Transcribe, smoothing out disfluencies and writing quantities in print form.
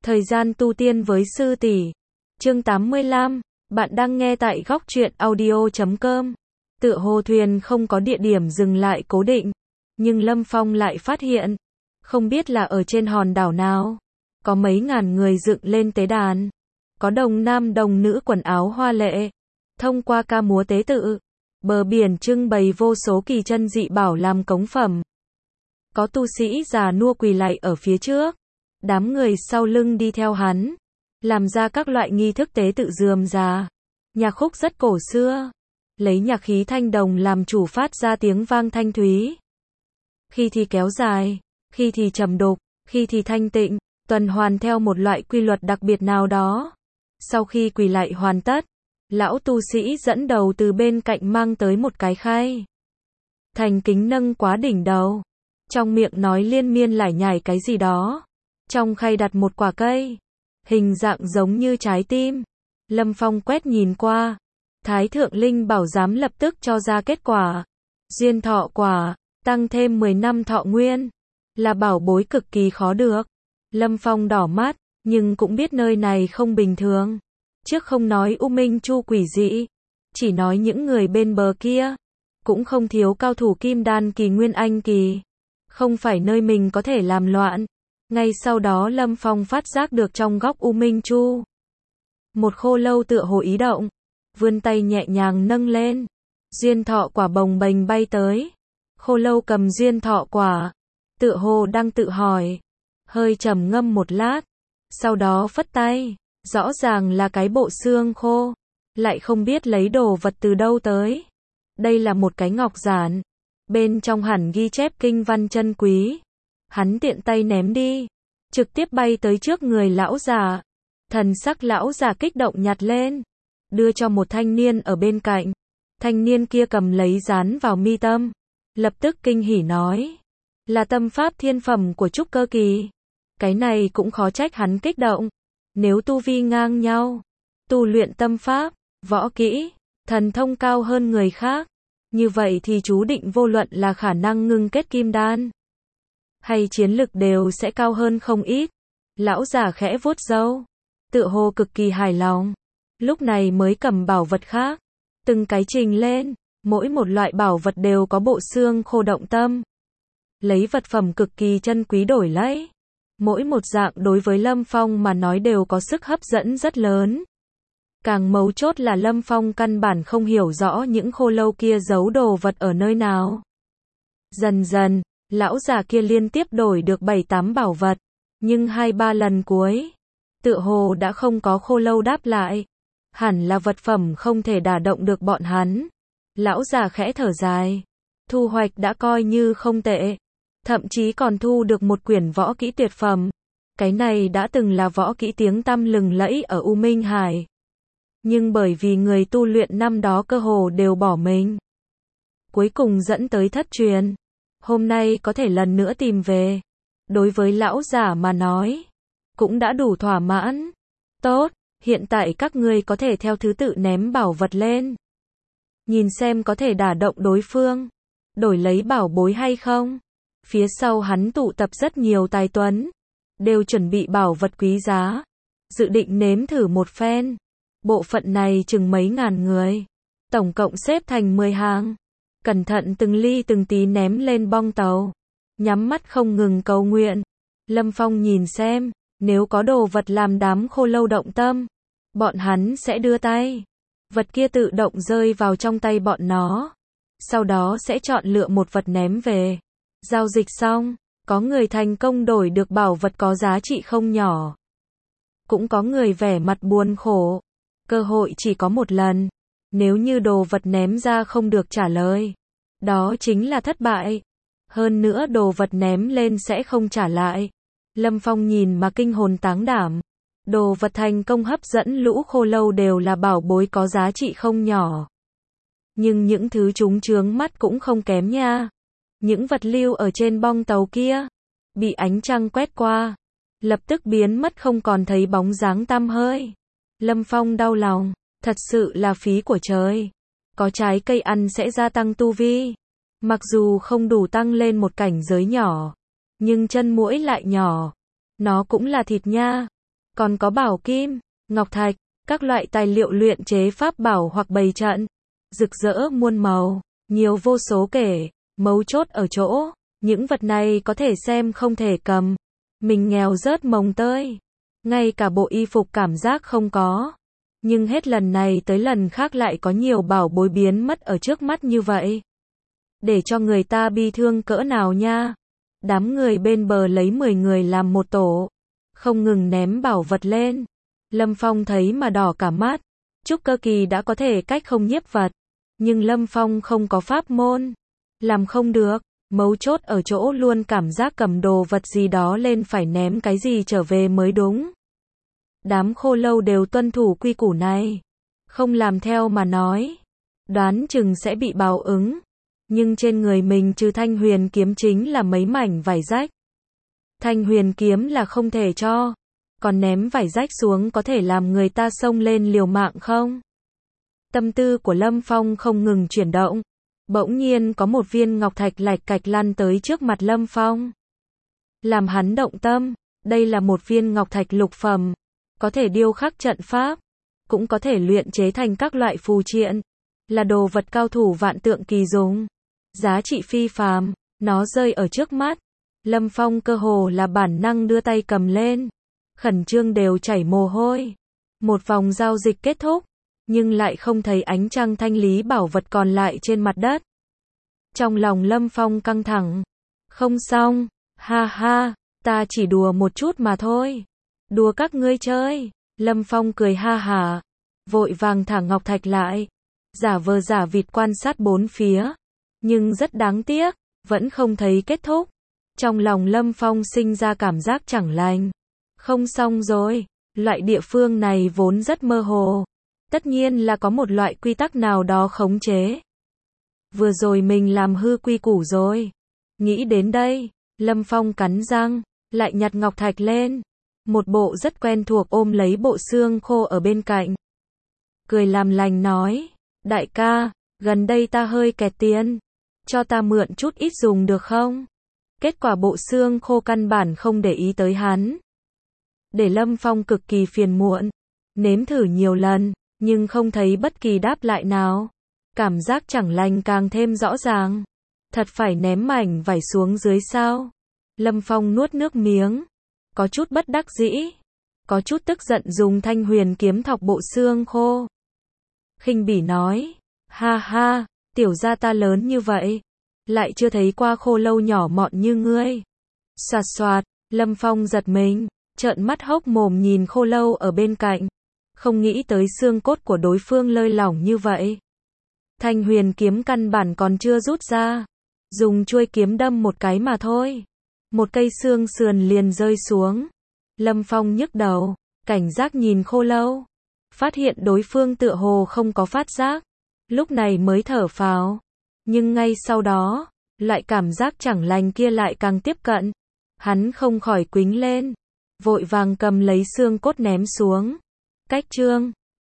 Thời gian tu tiên với sư tỷ. Chương 85, bạn đang nghe tại góc truyện audio.com. Tựa hồ thuyền không có địa điểm dừng lại cố định, nhưng Lâm Phong lại phát hiện, không biết là ở trên hòn đảo nào, có mấy ngàn người dựng lên tế đàn, có đồng nam đồng nữ quần áo hoa lệ, thông qua ca múa tế tự, bờ biển trưng bày vô số kỳ chân dị bảo làm cống phẩm. Có tu sĩ già nua quỳ lạy ở phía trước, đám người sau lưng đi theo hắn, làm ra các loại nghi thức tế tự rườm rà. Nhạc khúc rất cổ xưa, lấy nhạc khí thanh đồng làm chủ phát ra tiếng vang thanh thúy. Khi thì kéo dài, khi thì trầm đục, khi thì thanh tịnh, tuần hoàn theo một loại quy luật đặc biệt nào đó. Sau khi quỳ lạy hoàn tất, lão tu sĩ dẫn đầu từ bên cạnh mang tới một cái khay. Thành kính nâng quá đỉnh đầu, trong miệng nói liên miên lải nhải cái gì đó. Trong khay đặt một quả cây, hình dạng giống như trái tim. Lâm Phong quét nhìn qua, Thái Thượng Linh Bảo Giám lập tức cho ra kết quả. Duyên thọ quả, tăng thêm 10 năm thọ nguyên, là bảo bối cực kỳ khó được. Lâm Phong đỏ mắt, nhưng cũng biết nơi này không bình thường. Trước không nói U Minh Chu quỷ dị, chỉ nói những người bên bờ kia, cũng không thiếu cao thủ kim đan kỳ nguyên anh kỳ. Không phải nơi mình có thể làm loạn. Ngay sau đó Lâm Phong phát giác được trong góc U Minh Chu, một khô lâu tựa hồ ý động, vươn tay nhẹ nhàng nâng lên, duyên thọ quả bồng bềnh bay tới. Khô lâu cầm duyên thọ quả, tựa hồ đang tự hỏi, hơi trầm ngâm một lát, sau đó phất tay, rõ ràng là cái bộ xương khô, lại không biết lấy đồ vật từ đâu tới. Đây là một cái ngọc giản, bên trong hẳn ghi chép kinh văn chân quý. Hắn tiện tay ném đi, trực tiếp bay tới trước người lão già. Thần sắc lão già kích động nhặt lên, đưa cho một thanh niên ở bên cạnh. Thanh niên kia cầm lấy dán vào mi tâm, lập tức kinh hỉ nói, là tâm pháp thiên phẩm của trúc cơ kỳ. Cái này cũng khó trách hắn kích động. Nếu tu vi ngang nhau, tu luyện tâm pháp, võ kỹ, thần thông cao hơn người khác, như vậy thì chú định vô luận là khả năng ngưng kết kim đan hay chiến lực đều sẽ cao hơn không ít. Lão già khẽ vuốt râu, tựa hồ cực kỳ hài lòng. Lúc này mới cầm bảo vật khác, từng cái trình lên, mỗi một loại bảo vật đều có bộ xương khô động tâm. Lấy vật phẩm cực kỳ chân quý đổi lấy. Mỗi một dạng đối với Lâm Phong mà nói đều có sức hấp dẫn rất lớn. Càng mấu chốt là Lâm Phong căn bản không hiểu rõ những khô lâu kia giấu đồ vật ở nơi nào. Dần dần, lão già kia liên tiếp đổi được 7-8 bảo vật, nhưng 2-3 lần cuối, tựa hồ đã không có khô lâu đáp lại. Hẳn là vật phẩm không thể đả động được bọn hắn. Lão già khẽ thở dài, thu hoạch đã coi như không tệ, thậm chí còn thu được một quyển võ kỹ tuyệt phẩm. Cái này đã từng là võ kỹ tiếng tăm lừng lẫy ở U Minh Hải. Nhưng bởi vì người tu luyện năm đó cơ hồ đều bỏ mình, cuối cùng dẫn tới thất truyền. Hôm nay có thể lần nữa tìm về, đối với lão giả mà nói, cũng đã đủ thỏa mãn. Tốt, hiện tại các ngươi có thể theo thứ tự ném bảo vật lên. Nhìn xem có thể đả động đối phương, đổi lấy bảo bối hay không. Phía sau hắn tụ tập rất nhiều tài tuấn, đều chuẩn bị bảo vật quý giá, dự định nếm thử một phen. Bộ phận này chừng mấy ngàn người, tổng cộng xếp thành 10 hàng. Cẩn thận từng ly từng tí ném lên bong tàu, nhắm mắt không ngừng cầu nguyện. Lâm Phong nhìn xem, nếu có đồ vật làm đám khô lâu động tâm, bọn hắn sẽ đưa tay. Vật kia tự động rơi vào trong tay bọn nó. Sau đó sẽ chọn lựa một vật ném về. Giao dịch xong, có người thành công đổi được bảo vật có giá trị không nhỏ. Cũng có người vẻ mặt buồn khổ. Cơ hội chỉ có một lần. Nếu như đồ vật ném ra không được trả lời, đó chính là thất bại. Hơn nữa đồ vật ném lên sẽ không trả lại. Lâm Phong nhìn mà kinh hồn táng đảm. Đồ vật thành công hấp dẫn lũ khô lâu đều là bảo bối có giá trị không nhỏ. Nhưng những thứ chúng chướng mắt cũng không kém nha. Những vật lưu ở trên bong tàu kia, bị ánh trăng quét qua, lập tức biến mất không còn thấy bóng dáng tăm hơi. Lâm Phong đau lòng, thật sự là phí của trời. Có trái cây ăn sẽ gia tăng tu vi. Mặc dù không đủ tăng lên một cảnh giới nhỏ, nhưng chân muỗi lại nhỏ. Nó cũng là thịt nha. còn có bảo kim, ngọc thạch, các loại tài liệu luyện chế pháp bảo hoặc bày trận, rực rỡ muôn màu, nhiều vô số kể, mấu chốt ở chỗ, những vật này có thể xem không thể cầm. Mình nghèo rớt mồng tơi, ngay cả bộ y phục cảm giác không có. Nhưng hết lần này tới lần khác lại có nhiều bảo bối biến mất ở trước mắt như vậy. Để cho người ta bi thương cỡ nào nha. Đám người bên bờ lấy 10 người làm một tổ, không ngừng ném bảo vật lên. Lâm Phong thấy mà đỏ cả mắt. Trúc Cơ Kỳ đã có thể cách không nhiếp vật, nhưng Lâm Phong không có pháp môn, làm không được. Mấu chốt ở chỗ luôn cảm giác cầm đồ vật gì đó lên phải ném cái gì trở về mới đúng. Đám khô lâu đều tuân thủ quy củ này, không làm theo mà nói, đoán chừng sẽ bị báo ứng. Nhưng trên người mình trừ Thanh Huyền kiếm chính là mấy mảnh vải rách. Thanh Huyền kiếm là không thể cho, còn ném vải rách xuống có thể làm người ta xông lên liều mạng không? Tâm tư của Lâm Phong không ngừng chuyển động. Bỗng nhiên có một viên ngọc thạch lạch cạch lăn tới trước mặt Lâm Phong. Làm hắn động tâm, đây là một viên ngọc thạch lục phẩm, có thể điêu khắc trận pháp, cũng có thể luyện chế thành các loại phù triện, là đồ vật cao thủ vạn tượng kỳ dùng, giá trị phi phàm. Nó rơi ở trước mắt, Lâm Phong cơ hồ là bản năng đưa tay cầm lên, khẩn trương đều chảy mồ hôi. Một vòng giao dịch kết thúc, nhưng lại không thấy ánh trăng thanh lý bảo vật còn lại trên mặt đất. Trong lòng Lâm Phong căng thẳng. Không xong, ha ha, ta chỉ đùa một chút mà thôi. Đùa các ngươi chơi. Lâm Phong cười ha hả, vội vàng thả ngọc thạch lại, giả vờ giả vịt quan sát bốn phía. Nhưng rất đáng tiếc, vẫn không thấy kết thúc. Trong lòng Lâm Phong sinh ra cảm giác chẳng lành. Không xong rồi, loại địa phương này vốn rất mơ hồ. Tất nhiên là có một loại quy tắc nào đó khống chế. Vừa rồi mình làm hư quy củ rồi. Nghĩ đến đây, Lâm Phong cắn răng, lại nhặt ngọc thạch lên. Một bộ rất quen thuộc ôm lấy bộ xương khô ở bên cạnh. Cười làm lành nói, đại ca, gần đây ta hơi kẹt tiền, cho ta mượn chút ít dùng được không? Kết quả bộ xương khô căn bản không để ý tới hắn. Để Lâm Phong cực kỳ phiền muộn, nếm thử nhiều lần, nhưng không thấy bất kỳ đáp lại nào. Cảm giác chẳng lành càng thêm rõ ràng. Thật phải ném mảnh vải xuống dưới sao? Lâm Phong nuốt nước miếng, có chút bất đắc dĩ, có chút tức giận dùng Thanh Huyền kiếm thọc bộ xương khô. Khinh bỉ nói, ha ha, tiểu gia ta lớn như vậy, lại chưa thấy qua khô lâu nhỏ mọn như ngươi. Xoạt xoạt, Lâm Phong giật mình, trợn mắt hốc mồm nhìn khô lâu ở bên cạnh. Không nghĩ tới xương cốt của đối phương lơi lỏng như vậy. Thanh Huyền kiếm căn bản còn chưa rút ra, dùng chuôi kiếm đâm một cái mà thôi. Một cây xương sườn liền rơi xuống. Lâm Phong nhức đầu, cảnh giác nhìn khô lâu. Phát hiện đối phương tựa hồ không có phát giác. Lúc này mới thở phào. Nhưng ngay sau đó, loại cảm giác chẳng lành kia lại càng tiếp cận. Hắn không khỏi quĩnh lên, vội vàng cầm lấy xương cốt ném xuống. Cách chương